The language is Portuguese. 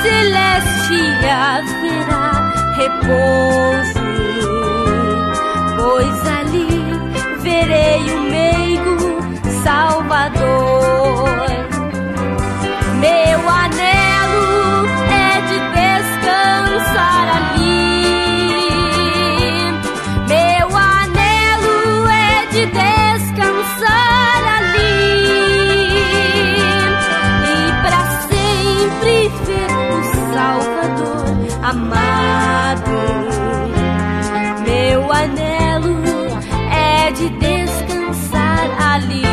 celeste haverá repouso, pois ali verei o meigo Salvador. Meu anelo é de descansar ali, meu anelo é de descansar ali, e para sempre ver o Salvador amado. Meu anelo é de descansar ali.